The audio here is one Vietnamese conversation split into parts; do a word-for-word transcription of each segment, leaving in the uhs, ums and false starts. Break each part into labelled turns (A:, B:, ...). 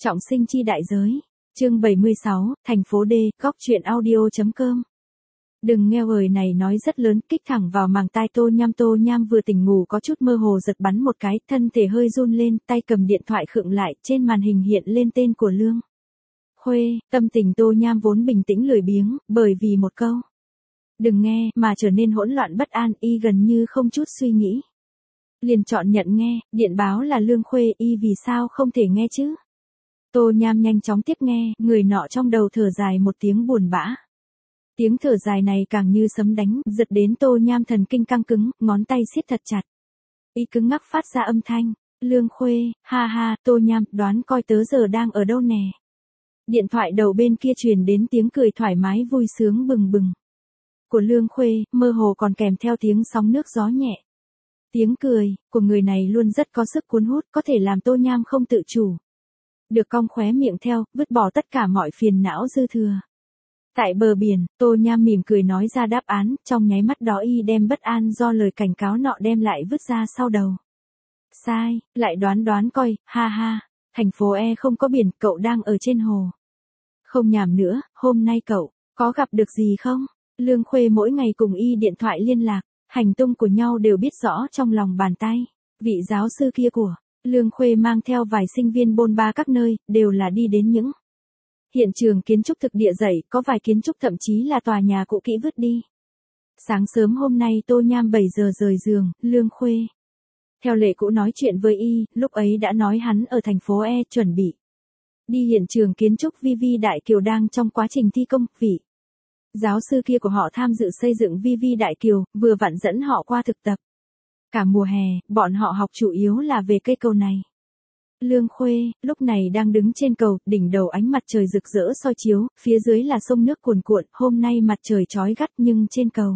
A: Trọng sinh chi đại giới. Chương bảy mươi sáu, thành phố D, góc truyện audio.com. Đừng nghe lời này nói rất lớn, kích thẳng vào màng tai Tô Nham. Tô Nham vừa tỉnh ngủ có chút mơ hồ giật bắn một cái, thân thể hơi run lên, tay cầm điện thoại khựng lại, trên màn hình hiện lên tên của Lương Khuê. Tâm tình Tô Nham vốn bình tĩnh lười biếng, bởi vì một câu đừng nghe mà trở nên hỗn loạn bất an, y gần như không chút suy nghĩ liền chọn nhận nghe. Điện báo là Lương Khuê, y vì sao không thể nghe chứ? Tô Nham nhanh chóng tiếp nghe, người nọ trong đầu thở dài một tiếng buồn bã. Tiếng thở dài này càng như sấm đánh, giật đến Tô Nham thần kinh căng cứng, ngón tay siết thật chặt. Y cứng ngắc phát ra âm thanh, Lương Khuê, ha ha, Tô Nham, đoán coi tớ giờ đang ở đâu nè. Điện thoại đầu bên kia truyền đến tiếng cười thoải mái vui sướng bừng bừng của Lương Khuê, mơ hồ còn kèm theo tiếng sóng nước gió nhẹ. Tiếng cười của người này luôn rất có sức cuốn hút, có thể làm Tô Nham không tự chủ được cong khóe miệng theo, vứt bỏ tất cả mọi phiền não dư thừa. Tại bờ biển, Tô Nham mỉm cười nói ra đáp án, trong nháy mắt đó y đem bất an do lời cảnh cáo nọ đem lại vứt ra sau đầu. Sai, lại đoán đoán coi, ha ha, thành phố E không có biển, cậu đang ở trên hồ. Không nhảm nữa, hôm nay cậu có gặp được gì không? Lương Khuê mỗi ngày cùng y điện thoại liên lạc, hành tung của nhau đều biết rõ trong lòng bàn tay. Vị giáo sư kia của Lương Khuê mang theo vài sinh viên bôn ba các nơi, đều là đi đến những hiện trường kiến trúc thực địa dãy, có vài kiến trúc thậm chí là tòa nhà cũ kỹ vứt đi. Sáng sớm hôm nay Tô Nham bảy giờ rời giường, Lương Khuê theo lệ cũ nói chuyện với y, lúc ấy đã nói hắn ở thành phố E chuẩn bị đi hiện trường kiến trúc vi vi Đại Kiều đang trong quá trình thi công. Vị giáo sư kia của họ tham dự xây dựng vi vi Đại Kiều, vừa vặn dẫn họ qua thực tập. Cả mùa hè, bọn họ học chủ yếu là về cây cầu này. Lương Khuê, lúc này đang đứng trên cầu, đỉnh đầu ánh mặt trời rực rỡ soi chiếu, phía dưới là sông nước cuồn cuộn, hôm nay mặt trời chói gắt nhưng trên cầu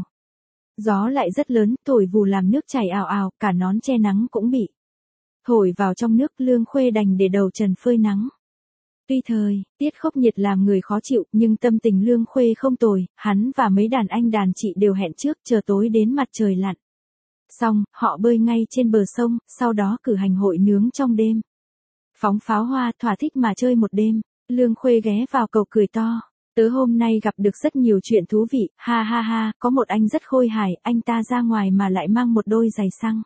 A: gió lại rất lớn, thổi vù làm nước chảy ào ào, cả nón che nắng cũng bị thổi vào trong nước. Lương Khuê đành để đầu trần phơi nắng. Tuy thời tiết khốc nhiệt làm người khó chịu, nhưng tâm tình Lương Khuê không tồi, hắn và mấy đàn anh đàn chị đều hẹn trước chờ tối đến mặt trời lặn xong, họ bơi ngay trên bờ sông, sau đó cử hành hội nướng trong đêm. Phóng pháo hoa, thỏa thích mà chơi một đêm. Lương Khuê ghé vào cầu cười to. Tớ hôm nay gặp được rất nhiều chuyện thú vị, ha ha ha, có một anh rất khôi hài, anh ta ra ngoài mà lại mang một đôi giày xăng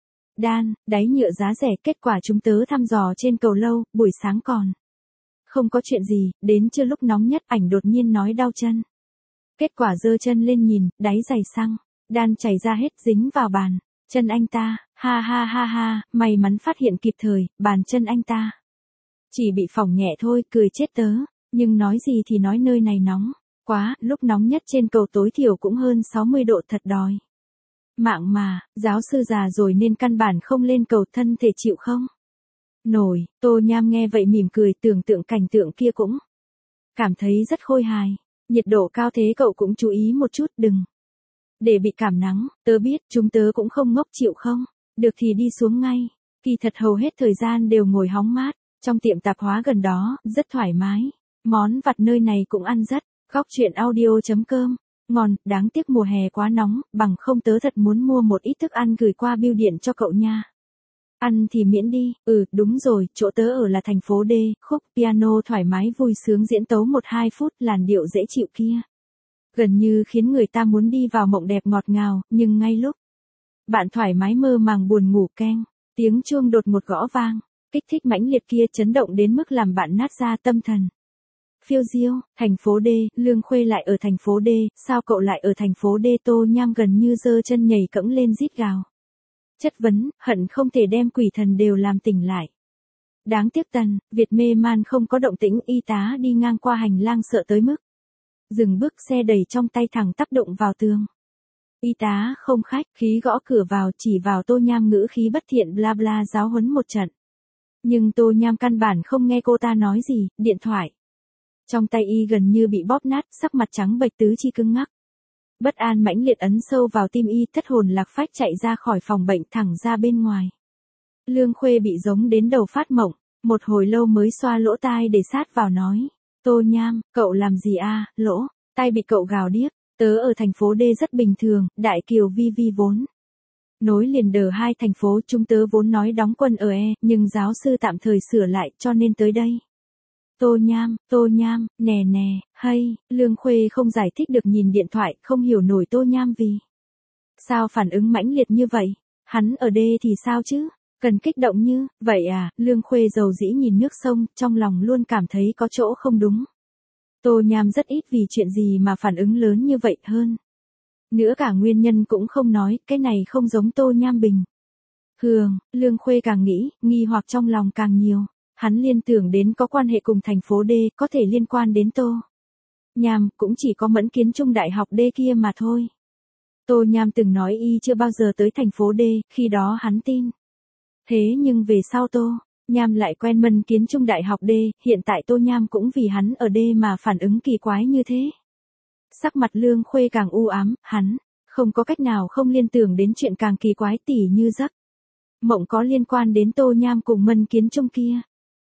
A: đan, đáy nhựa giá rẻ, kết quả chúng tớ thăm dò trên cầu lâu, buổi sáng còn không có chuyện gì, đến trưa lúc nóng nhất ảnh đột nhiên nói đau chân. Kết quả giơ chân lên nhìn, đáy giày xăng đan chảy ra hết dính vào bàn chân anh ta, ha ha ha ha, may mắn phát hiện kịp thời, bàn chân anh ta chỉ bị phỏng nhẹ thôi, cười chết tớ, nhưng nói gì thì nói nơi này nóng quá, lúc nóng nhất trên cầu tối thiểu cũng hơn sáu mươi độ, thật đòi mạng mà, giáo sư già rồi nên căn bản không lên cầu, thân thể chịu không nổi. Tô Nham nghe vậy mỉm cười, tưởng tượng cảnh tượng kia cũng cảm thấy rất khôi hài. Nhiệt độ cao thế cậu cũng chú ý một chút, đừng để bị cảm nắng, tớ biết, chúng tớ cũng không ngốc, chịu không? Được thì đi xuống ngay. Kỳ thật hầu hết thời gian đều ngồi hóng mát, trong tiệm tạp hóa gần đó, rất thoải mái. Món vặt nơi này cũng ăn rất, góc truyện audio.com. Ngon, đáng tiếc mùa hè quá nóng, bằng không tớ thật muốn mua một ít thức ăn gửi qua bưu điện cho cậu nha. Ăn thì miễn đi, ừ, đúng rồi, chỗ tớ ở là thành phố D, khúc piano thoải mái vui sướng diễn tấu một hai phút, làn điệu dễ chịu kia gần như khiến người ta muốn đi vào mộng đẹp ngọt ngào, nhưng ngay lúc bạn thoải mái mơ màng buồn ngủ, keng, tiếng chuông đột ngột gõ vang, kích thích mãnh liệt kia chấn động đến mức làm bạn nát ra tâm thần. Phiêu diêu, thành phố D, Lương Khuê lại ở thành phố D, sao cậu lại ở thành phố D? Tô Nham gần như giơ chân nhảy cẫng lên rít gào. Chất vấn, hận không thể đem quỷ thần đều làm tỉnh lại. Đáng tiếc Tần Việt mê man không có động tĩnh, y tá đi ngang qua hành lang sợ tới mức dừng bước, xe đẩy trong tay thẳng tác động vào tường. Y tá không khách khí gõ cửa vào, chỉ vào Tô Nham, ngữ khí bất thiện bla bla giáo huấn một trận. Nhưng Tô Nham căn bản không nghe cô ta nói gì, điện thoại trong tay y gần như bị bóp nát, sắc mặt trắng bệch, tứ chi cứng ngắc. Bất an mãnh liệt ấn sâu vào tim y, thất hồn lạc phách chạy ra khỏi phòng bệnh thẳng ra bên ngoài. Lương Khuê bị giống đến đầu phát mộng, một hồi lâu mới xoa lỗ tai để sát vào nói. Tô Nham, cậu làm gì a? Lỗ tai bị cậu gào điếc. Tớ ở thành phố D rất bình thường, Đại Kiều vi vi vốn nối liền đờ hai thành phố, chúng tớ vốn nói đóng quân ở E, nhưng giáo sư tạm thời sửa lại cho nên tới đây Tô Nham, Tô Nham, nè nè, hay, Lương Khuê không giải thích được nhìn điện thoại, không hiểu nổi Tô Nham vì sao phản ứng mãnh liệt như vậy, hắn ở đây thì sao chứ, cần kích động như, vậy à, Lương Khuê dầu dĩ nhìn nước sông, trong lòng luôn cảm thấy có chỗ không đúng. Tô Nham rất ít vì chuyện gì mà phản ứng lớn như vậy hơn. Nữa cả nguyên nhân cũng không nói, cái này không giống Tô Nham bình thường, Lương Khuê càng nghĩ, nghi hoặc trong lòng càng nhiều. Hắn liên tưởng đến có quan hệ cùng thành phố D, có thể liên quan đến Tô Nham, cũng chỉ có Mẫn Kiến Trung đại học D kia mà thôi. Tô Nham từng nói y chưa bao giờ tới thành phố D, khi đó hắn tin. Thế nhưng về sau Tô Nham lại quen Mẫn Kiến Trung đại học D, hiện tại Tô Nham cũng vì hắn ở D mà phản ứng kỳ quái như thế. Sắc mặt Lương Khuê càng u ám, hắn không có cách nào không liên tưởng đến chuyện càng kỳ quái tỉ như giấc mộng có liên quan đến Tô Nham cùng Mẫn Kiến Trung kia.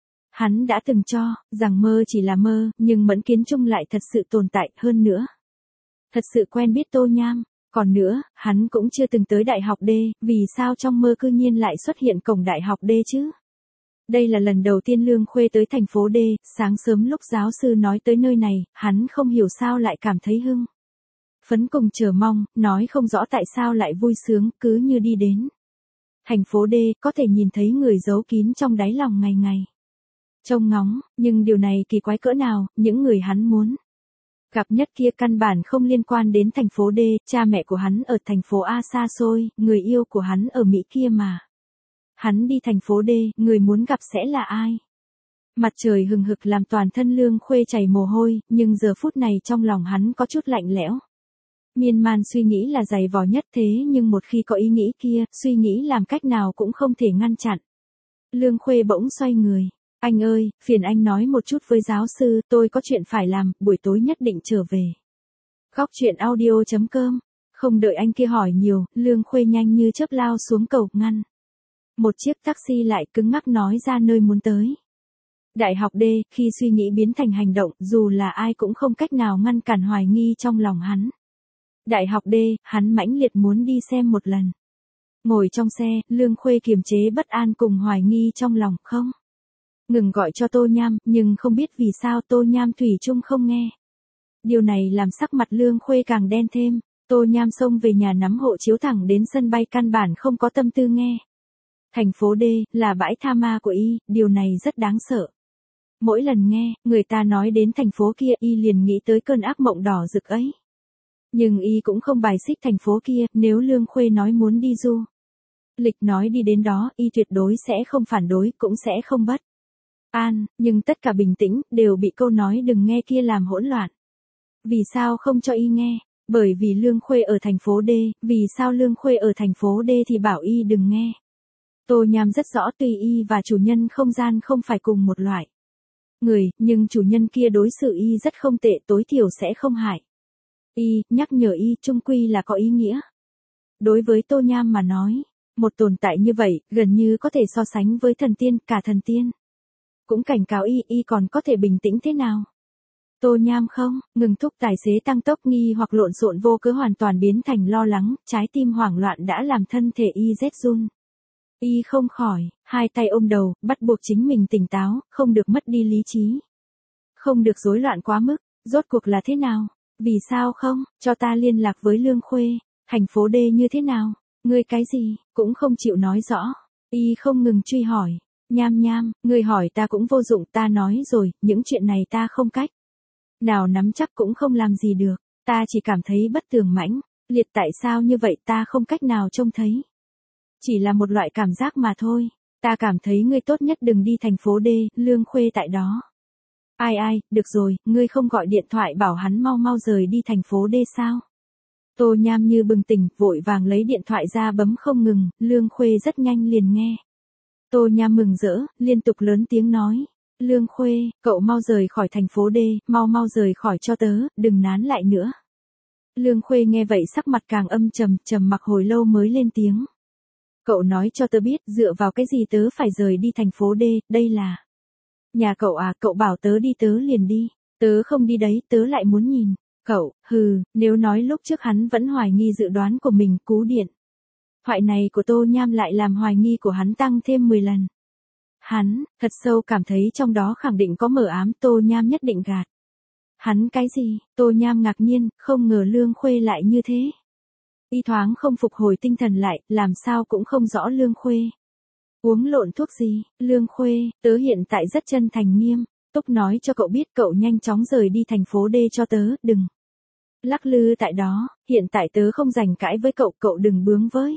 A: Hắn đã từng cho rằng mơ chỉ là mơ, nhưng Mẫn Kiến Trung lại thật sự tồn tại hơn nữa. Thật sự quen biết Tô Nham, còn nữa, hắn cũng chưa từng tới đại học D, vì sao trong mơ cư nhiên lại xuất hiện cổng đại học D chứ? Đây là lần đầu tiên Lương Khuê tới thành phố D, sáng sớm lúc giáo sư nói tới nơi này, hắn không hiểu sao lại cảm thấy hưng phấn cùng chờ mong, nói không rõ tại sao lại vui sướng, cứ như đi đến thành phố D, có thể nhìn thấy người giấu kín trong đáy lòng ngày ngày trông ngóng, nhưng điều này kỳ quái cỡ nào, những người hắn muốn gặp nhất kia căn bản không liên quan đến thành phố D, cha mẹ của hắn ở thành phố A xa xôi, người yêu của hắn ở Mỹ kia mà. Hắn đi thành phố D, người muốn gặp sẽ là ai? Mặt trời hừng hực làm toàn thân Lương Khuê chảy mồ hôi, nhưng giờ phút này trong lòng hắn có chút lạnh lẽo. Miên man suy nghĩ là dày vò nhất thế nhưng một khi có ý nghĩ kia, suy nghĩ làm cách nào cũng không thể ngăn chặn. Lương Khuê bỗng xoay người. Anh ơi, phiền anh nói một chút với giáo sư, tôi có chuyện phải làm, buổi tối nhất định trở về. Góc chuyện audio chấm com. Không đợi anh kia hỏi nhiều, Lương Khuê nhanh như chớp lao xuống cầu ngăn. Một chiếc taxi lại cứng ngắc nói ra nơi muốn tới. Đại học D, khi suy nghĩ biến thành hành động, dù là ai cũng không cách nào ngăn cản hoài nghi trong lòng hắn. Đại học D, hắn mãnh liệt muốn đi xem một lần. Ngồi trong xe, Lương Khuê kiềm chế bất an cùng hoài nghi trong lòng, không ngừng gọi cho Tô Nham, nhưng không biết vì sao Tô Nham thủy chung không nghe. Điều này làm sắc mặt Lương Khuê càng đen thêm, Tô Nham xông về nhà nắm hộ chiếu thẳng đến sân bay căn bản không có tâm tư nghe. Thành phố D, là bãi tha ma của y, điều này rất đáng sợ. Mỗi lần nghe, người ta nói đến thành phố kia y liền nghĩ tới cơn ác mộng đỏ rực ấy. Nhưng y cũng không bài xích thành phố kia, nếu Lương Khuê nói muốn đi du lịch nói đi đến đó, y tuyệt đối sẽ không phản đối, cũng sẽ không bất an, nhưng tất cả bình tĩnh, đều bị câu nói đừng nghe kia làm hỗn loạn. Vì sao không cho y nghe? Bởi vì Lương Khuê ở thành phố D, vì sao Lương Khuê ở thành phố D thì bảo y đừng nghe. Tô Nham rất rõ tuy y và chủ nhân không gian không phải cùng một loại người, nhưng chủ nhân kia đối xử y rất không tệ, tối thiểu sẽ không hại y, nhắc nhở y chung quy là có ý nghĩa. Đối với Tô Nham mà nói, một tồn tại như vậy, gần như có thể so sánh với thần tiên, cả thần tiên cũng cảnh cáo y, y còn có thể bình tĩnh thế nào? Tô Nham không, ngừng thúc tài xế tăng tốc nghi hoặc lộn xộn vô cớ hoàn toàn biến thành lo lắng, trái tim hoảng loạn đã làm thân thể y rét run. Y không khỏi, hai tay ôm đầu, bắt buộc chính mình tỉnh táo, không được mất đi lý trí. Không được rối loạn quá mức, rốt cuộc là thế nào? Vì sao không, cho ta liên lạc với Lương Khuê, thành phố D như thế nào? Ngươi cái gì, cũng không chịu nói rõ. Y không ngừng truy hỏi. Nham Nham, ngươi hỏi ta cũng vô dụng, ta nói rồi, những chuyện này ta không cách nào nắm chắc cũng không làm gì được, ta chỉ cảm thấy bất tường mãnh liệt, tại sao như vậy ta không cách nào trông thấy. Chỉ là một loại cảm giác mà thôi, ta cảm thấy ngươi tốt nhất đừng đi thành phố D, Lương Khuê tại đó. Ai ai, được rồi, ngươi không gọi điện thoại bảo hắn mau mau rời đi thành phố D sao? Tô Nham như bừng tỉnh, vội vàng lấy điện thoại ra bấm không ngừng, Lương Khuê rất nhanh liền nghe. Tô Nham mừng rỡ, liên tục lớn tiếng nói. Lương Khuê, cậu mau rời khỏi thành phố D, mau mau rời khỏi cho tớ, đừng nán lại nữa. Lương Khuê nghe vậy sắc mặt càng âm trầm, trầm mặc hồi lâu mới lên tiếng. Cậu nói cho tớ biết, dựa vào cái gì tớ phải rời đi thành phố D, đây là nhà cậu à, cậu bảo tớ đi tớ liền đi, tớ không đi đấy, tớ lại muốn nhìn. Cậu, hừ, nếu nói lúc trước hắn vẫn hoài nghi dự đoán của mình, cú điện thoại này của Tô Nham lại làm hoài nghi của hắn tăng thêm mười lần. Hắn, thật sâu cảm thấy trong đó khẳng định có mờ ám, Tô Nham nhất định gạt. Hắn cái gì? Tô Nham ngạc nhiên, không ngờ Lương Khuê lại như thế. Y thoáng không phục hồi tinh thần lại, làm sao cũng không rõ Lương Khuê. Uống lộn thuốc gì? Lương Khuê, tớ hiện tại rất chân thành nghiêm. Túc nói cho cậu biết cậu nhanh chóng rời đi thành phố D cho tớ, đừng. Lắc lư tại đó, hiện tại tớ không rảnh cãi với cậu, cậu đừng bướng với.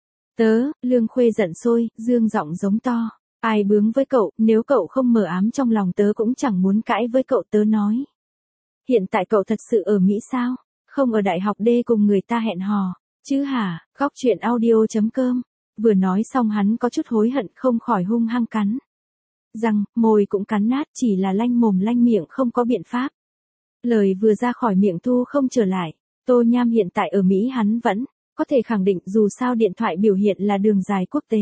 A: Tớ, Lương Khuê giận sôi, dương giọng giống to. Ai bướng với cậu, nếu cậu không mờ ám trong lòng tớ cũng chẳng muốn cãi với cậu, tớ nói. Hiện tại cậu thật sự ở Mỹ sao? Không ở đại học D cùng người ta hẹn hò, chứ hả? Góc chuyện audio chấm com. Vừa nói xong hắn có chút hối hận không khỏi hung hăng cắn. Răng, môi cũng cắn nát, chỉ là lanh mồm lanh miệng không có biện pháp. Lời vừa ra khỏi miệng thu không trở lại. Tô Nham hiện tại ở Mỹ hắn vẫn có thể khẳng định, dù sao điện thoại biểu hiện là đường dài quốc tế.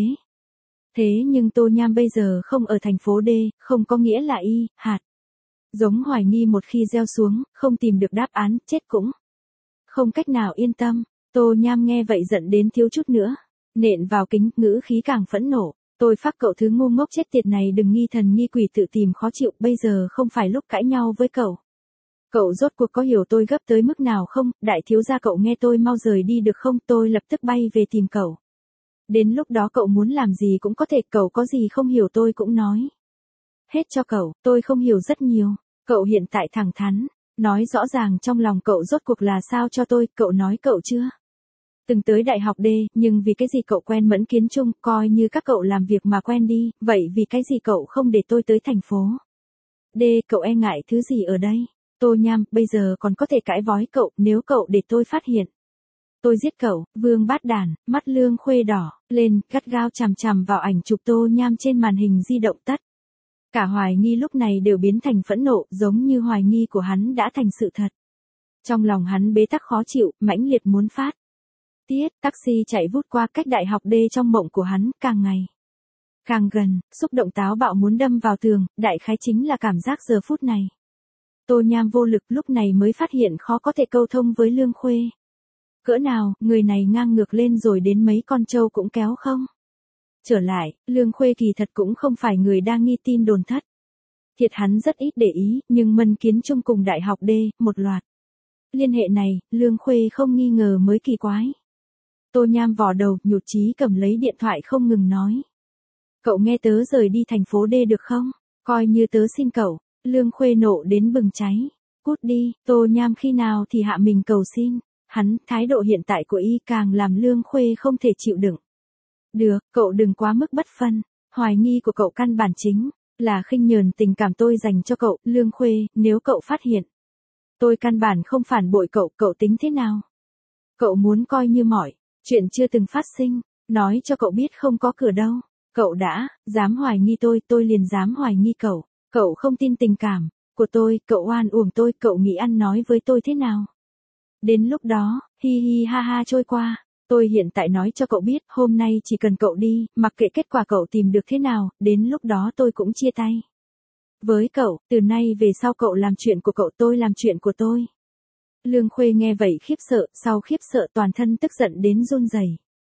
A: Thế nhưng Tô Nham bây giờ không ở thành phố D, không có nghĩa là y, hạt. Giống hoài nghi một khi gieo xuống, không tìm được đáp án, chết cũng không cách nào yên tâm. Tô Nham nghe vậy giận đến thiếu chút nữa nện vào kính, ngữ khí càng phẫn nộ. Tôi phác cậu thứ ngu ngốc chết tiệt này, đừng nghi thần nghi quỷ tự tìm khó chịu, bây giờ không phải lúc cãi nhau với cậu. Cậu rốt cuộc có hiểu tôi gấp tới mức nào không? Đại thiếu gia cậu nghe tôi mau rời đi được không? Tôi lập tức bay về tìm cậu. Đến lúc đó cậu muốn làm gì cũng có thể, cậu có gì không hiểu tôi cũng nói hết cho cậu, tôi không hiểu rất nhiều. Cậu hiện tại thẳng thắn, nói rõ ràng trong lòng cậu rốt cuộc là sao cho tôi, cậu nói cậu chưa từng tới đại học D, nhưng vì cái gì cậu quen Mẫn Kiến Trung, coi như các cậu làm việc mà quen đi, vậy vì cái gì cậu không để tôi tới thành phố D, cậu e ngại thứ gì ở đây? Tô Nham, bây giờ còn có thể cãi vói cậu, nếu cậu để tôi phát hiện tôi giết cậu. Vương Bát Đản, mắt Lương Khuê đỏ lên, gắt gao chằm chằm vào ảnh chụp Tô Nham trên màn hình di động tất. Cả hoài nghi lúc này đều biến thành phẫn nộ, giống như hoài nghi của hắn đã thành sự thật. Trong lòng hắn bế tắc khó chịu, mãnh liệt muốn phát tiết. Taxi chạy vút qua cách đại học D, trong mộng của hắn càng ngày càng gần, xúc động táo bạo muốn đâm vào tường, đại khái chính là cảm giác giờ phút này. Tô Nham vô lực, lúc này mới phát hiện khó có thể câu thông với Lương Khuê. Cỡ nào, người này ngang ngược lên rồi đến mấy con trâu cũng kéo không trở lại. Lương Khuê kỳ thật cũng không phải người đang nghi tin đồn thất. Thiệt hắn rất ít để ý, nhưng Mẫn Kiến Trung cùng đại học D, một loạt liên hệ này, Lương Khuê không nghi ngờ mới kỳ quái. Tô Nham vò đầu, nhụt chí cầm lấy điện thoại không ngừng nói. Cậu nghe tớ rời đi thành phố D được không? Coi như tớ xin cậu. Lương Khuê nộ đến bừng cháy. Cút đi. Tô Nham khi nào thì hạ mình cầu xin. Hắn, thái độ hiện tại của y càng làm Lương Khuê không thể chịu đựng. Được, cậu đừng quá mức bất phân. Hoài nghi của cậu căn bản chính là khinh nhờn tình cảm tôi dành cho cậu. Lương Khuê, nếu cậu phát hiện tôi căn bản không phản bội cậu, cậu tính thế nào? Cậu muốn coi như mọi chuyện chưa từng phát sinh, nói cho cậu biết không có cửa đâu. Cậu đã dám hoài nghi tôi, tôi liền dám hoài nghi cậu. Cậu không tin tình cảm của tôi, cậu oan uổng tôi, cậu nghĩ ăn nói với tôi thế nào? Đến lúc đó, hi hi ha ha trôi qua. Tôi hiện tại nói cho cậu biết, hôm nay chỉ cần cậu đi, mặc kệ kết quả cậu tìm được thế nào, đến lúc đó tôi cũng chia tay với cậu. Từ nay về sau cậu làm chuyện của cậu, tôi làm chuyện của tôi. Lương Khuê nghe vậy khiếp sợ, sau khiếp sợ toàn thân tức giận đến run rẩy.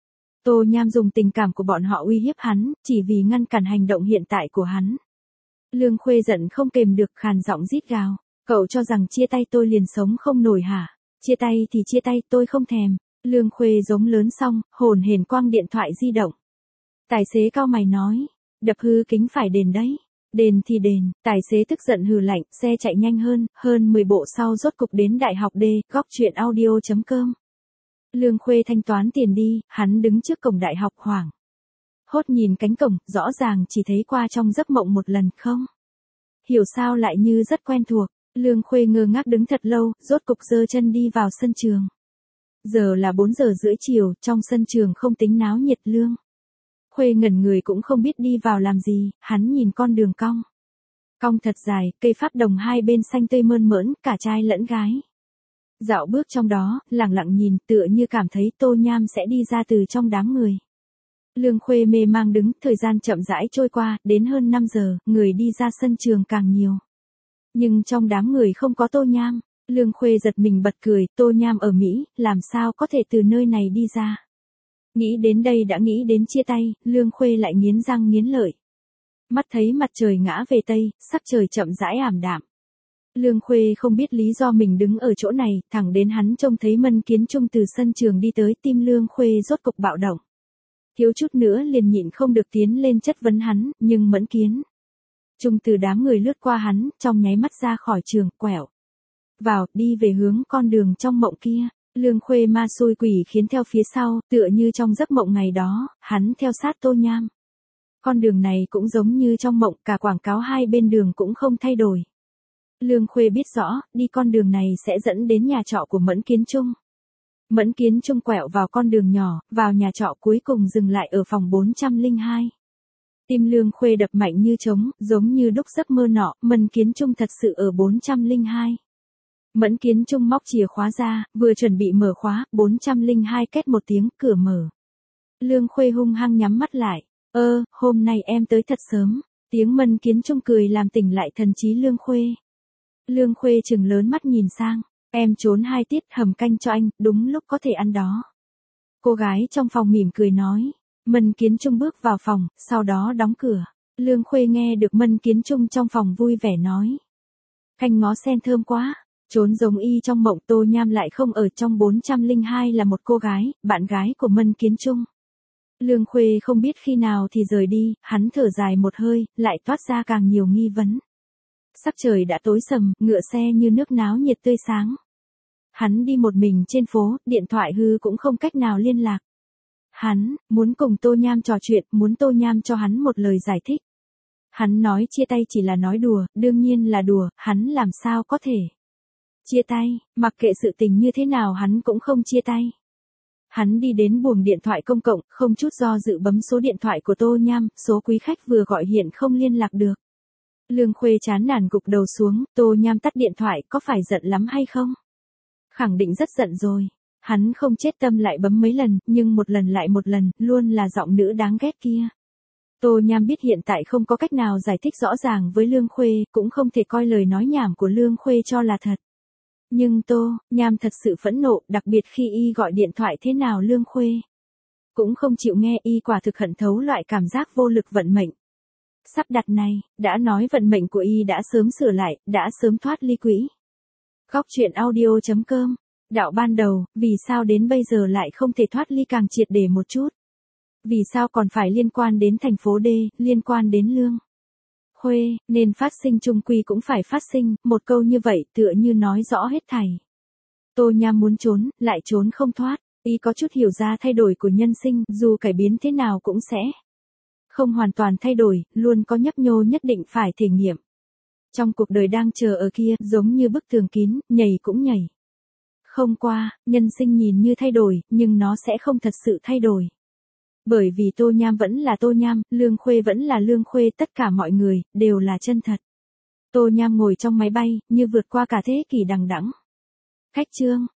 A: Tô Nham dùng tình cảm của bọn họ uy hiếp hắn, chỉ vì ngăn cản hành động hiện tại của hắn. Lương Khuê giận không kềm được, khàn giọng rít gào. Cậu cho rằng chia tay tôi liền sống không nổi hả? Chia tay thì chia tay, tôi không thèm. Lương Khuê giống lớn xong, hồn hển quăng điện thoại di động. Tài xế cau mày nói. Đập hư kính phải đền đấy. Đền thì đền. Tài xế tức giận hừ lạnh, xe chạy nhanh hơn, hơn mười bộ sau rốt cục đến đại học D, góc chuyện audio chấm com. Lương Khuê thanh toán tiền đi, hắn đứng trước cổng đại học hoảng hốt nhìn cánh cổng, rõ ràng chỉ thấy qua trong giấc mộng một lần không hiểu sao lại như rất quen thuộc. Lương Khuê ngơ ngác đứng thật lâu, rốt cục giơ chân đi vào sân trường. Giờ là bốn giờ rưỡi chiều, trong sân trường không tính náo nhiệt. Lương Khuê ngẩn người cũng không biết đi vào làm gì, hắn nhìn con đường cong cong thật dài, cây pháp đồng hai bên xanh tươi mơn mởn, cả trai lẫn gái dạo bước trong đó, lặng lặng nhìn, tựa như cảm thấy Tô Nham sẽ đi ra từ trong đám người. Lương Khuê mê mang đứng, thời gian chậm rãi trôi qua, đến hơn năm giờ, người đi ra sân trường càng nhiều. Nhưng trong đám người không có Tô Nham. Lương Khuê giật mình bật cười, Tô Nham ở Mỹ, làm sao có thể từ nơi này đi ra? Nghĩ đến đây đã nghĩ đến chia tay, Lương Khuê lại nghiến răng nghiến lợi. Mắt thấy mặt trời ngã về tây, sắc trời chậm rãi ảm đạm. Lương Khuê không biết lý do mình đứng ở chỗ này, thẳng đến hắn trông thấy Mân Kiến Trung từ sân trường đi tới, tim Lương Khuê rốt cục bạo động. Thiếu chút nữa liền nhịn không được tiến lên chất vấn hắn, nhưng Mẫn Kiến Trung từ đám người lướt qua hắn, trong nháy mắt ra khỏi trường, quẹo vào, đi về hướng con đường trong mộng kia. Lương Khuê ma xui quỷ khiến theo phía sau, tựa như trong giấc mộng ngày đó, hắn theo sát Tô Nham. Con đường này cũng giống như trong mộng, cả quảng cáo hai bên đường cũng không thay đổi. Lương Khuê biết rõ, đi con đường này sẽ dẫn đến nhà trọ của Mẫn Kiến Trung. Mẫn Kiến Trung quẹo vào con đường nhỏ, vào nhà trọ cuối cùng dừng lại ở phòng bốn trăm lẻ hai. Tim Lương Khuê đập mạnh như trống, giống như đúc giấc mơ nọ, Mẫn Kiến Trung thật sự ở bốn trăm lẻ hai. Mẫn Kiến Trung móc chìa khóa ra, vừa chuẩn bị mở khóa, bốn trăm lẻ hai két một tiếng, cửa mở. Lương Khuê hung hăng nhắm mắt lại. Ơ, hôm nay em tới thật sớm. Tiếng Mẫn Kiến Trung cười làm tỉnh lại thần trí Lương Khuê. Lương Khuê trừng lớn mắt nhìn sang. Em trốn hai tiết hầm canh cho anh, đúng lúc có thể ăn đó. Cô gái trong phòng mỉm cười nói. Mẫn Kiến Trung bước vào phòng, sau đó đóng cửa. Lương Khuê nghe được Mẫn Kiến Trung trong phòng vui vẻ nói. Canh ngó sen thơm quá. Trốn giống y trong mộng. Tô Nham lại không ở trong bốn trăm lẻ hai là một cô gái, bạn gái của Mẫn Kiến Trung. Lương Khuê không biết khi nào thì rời đi, hắn thở dài một hơi, lại toát ra càng nhiều nghi vấn. Sắc trời đã tối sầm, ngựa xe như nước náo nhiệt tươi sáng. Hắn đi một mình trên phố, điện thoại hư cũng không cách nào liên lạc. Hắn muốn cùng Tô Nham trò chuyện, muốn Tô Nham cho hắn một lời giải thích. Hắn nói chia tay chỉ là nói đùa, đương nhiên là đùa, hắn làm sao có thể chia tay, mặc kệ sự tình như thế nào hắn cũng không chia tay. Hắn đi đến buồng điện thoại công cộng, không chút do dự bấm số điện thoại của Tô Nham, số quý khách vừa gọi hiện không liên lạc được. Lương Khuê chán nản gục đầu xuống, Tô Nham tắt điện thoại, có phải giận lắm hay không? Khẳng định rất giận rồi. Hắn không chết tâm lại bấm mấy lần, nhưng một lần lại một lần, luôn là giọng nữ đáng ghét kia. Tô Nham biết hiện tại không có cách nào giải thích rõ ràng với Lương Khuê, cũng không thể coi lời nói nhảm của Lương Khuê cho là thật. Nhưng Tô Nham thật sự phẫn nộ, đặc biệt khi y gọi điện thoại thế nào Lương Khuê cũng không chịu nghe, y quả thực hận thấu loại cảm giác vô lực vận mệnh. Sắp đặt này, đã nói vận mệnh của y đã sớm sửa lại, đã sớm thoát ly quỹ. Góc truyện audio chấm com. Đạo ban đầu, vì sao đến bây giờ lại không thể thoát ly càng triệt để một chút? Vì sao còn phải liên quan đến thành phố D, liên quan đến Lương Khuê, nên phát sinh chung quy cũng phải phát sinh, một câu như vậy tựa như nói rõ hết thảy. Tô Nham muốn trốn, lại trốn không thoát, y có chút hiểu ra thay đổi của nhân sinh, dù cải biến thế nào cũng sẽ không hoàn toàn thay đổi, luôn có nhấp nhô nhất định phải thể nghiệm. Trong cuộc đời đang chờ ở kia, giống như bức tường kín, nhảy cũng nhảy không qua, nhân sinh nhìn như thay đổi, nhưng nó sẽ không thật sự thay đổi. Bởi vì Tô Nham vẫn là Tô Nham, Lương Khuê vẫn là Lương Khuê, tất cả mọi người, đều là chân thật. Tô Nham ngồi trong máy bay, như vượt qua cả thế kỷ đằng đẵng. Khách chương.